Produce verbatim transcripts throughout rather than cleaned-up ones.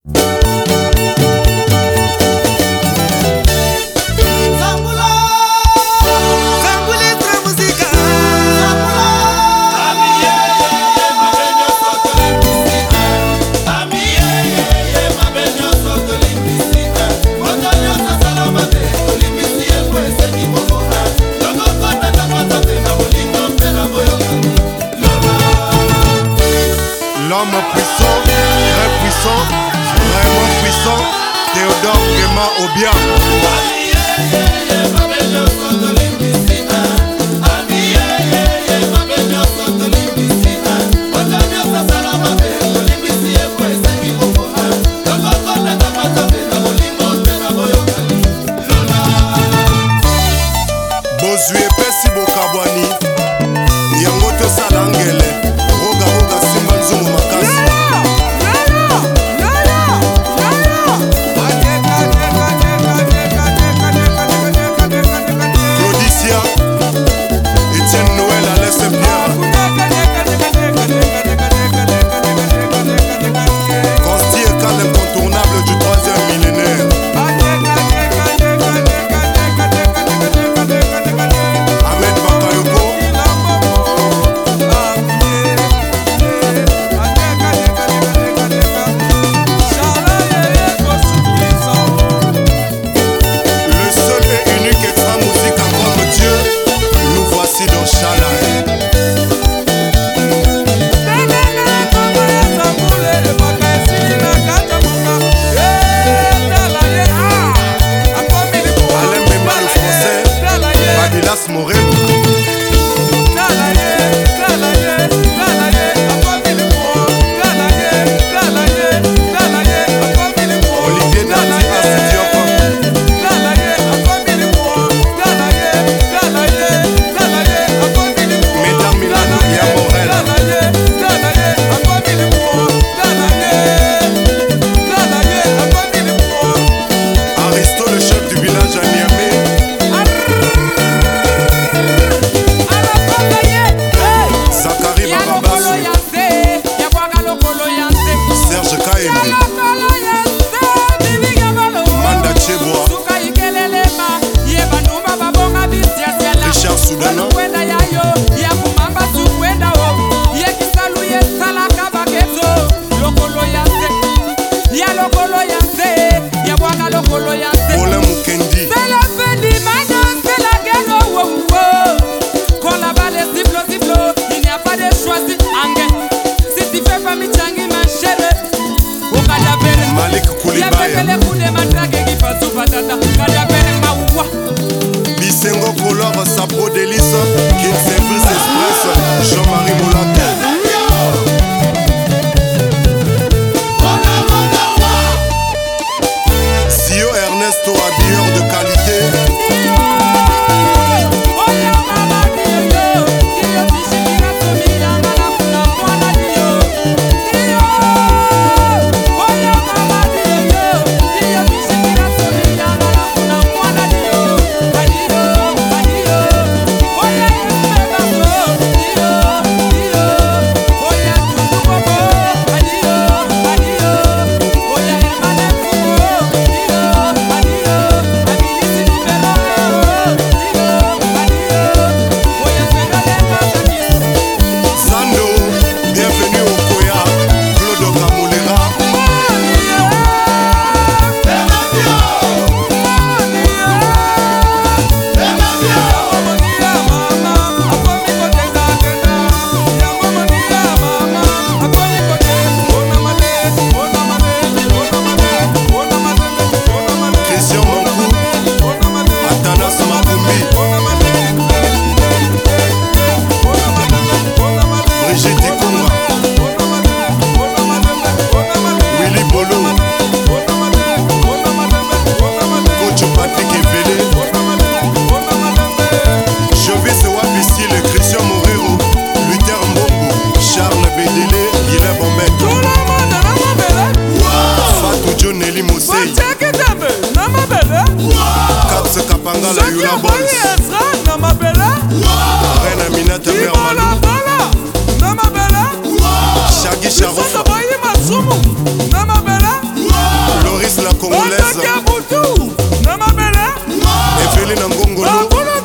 L'homme puissant, très puissant, vraiment puissant, Théodore Gema Obia. Bozui epesi bokabwani yango tosala ngele roga roga simba nzungu makasi. Claudicia Etienne Noël Alès Pierre Consti et Cal incontournable du troisième millénaire. Bisengo Color, Sapro Délice, King Service Express, Jean-Marie Moulante. Sio Ernesto, habilleur de qualité. Kapangala Yula Boys Reine Aminata Mère Malou Shaggy Sharofa congolaise Eveline Ngongolo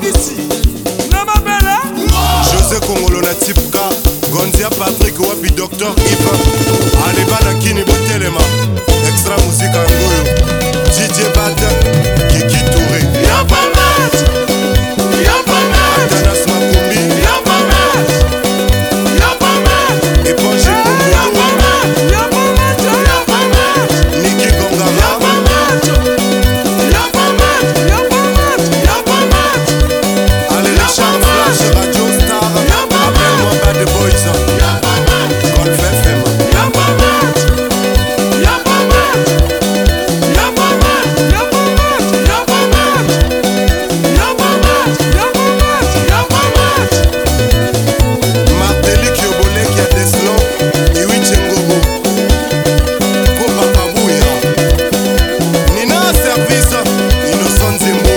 José Kongolo na Tipka Gonzia Patrick Wapi Docteur Yves Aleba na Kini Botelema Extra musique Angoyo D J Bata Kiki Touré Yapamat Yapamat Atanas Makumbi Yapamat Yapamat Eponge Kongolo Yapamat Yapamat Yapamat Niki Gongara Yapamat Yapamat Yapamat Yapamat Allez les charmes flash Radio Star Appelle-moi Bad Boys Yapamat Golf F M Yapamat Yapamat Yapamat Yapamat Yapamat Yapamat Yapamat Yapamat Martelly Kiobole qui a des slow Iwi Tchengogo Kopa Kabuya Nina Service Innocent Zembo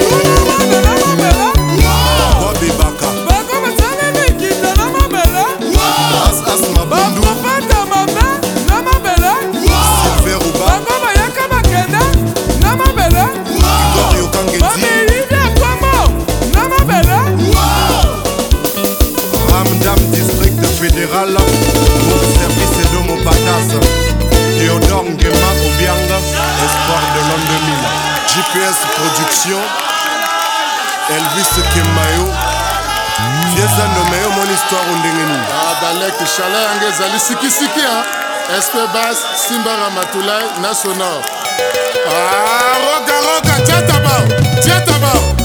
Wabi Baka As As Mabundu Silver Uba Igor Yokangezi Ramdam District Fédéral Pour service et d'homo Patas Théodore Ngema Obianga Espoir de l'an deux mille G P S Production Elvis Kemayo Fiesa Nomeo mon histoire ondengeni Balek Chala Angezali Siki Siki S P Bass Simba Ramatulai National Ah Roga Roga Tiens ta barre Tiens ta barre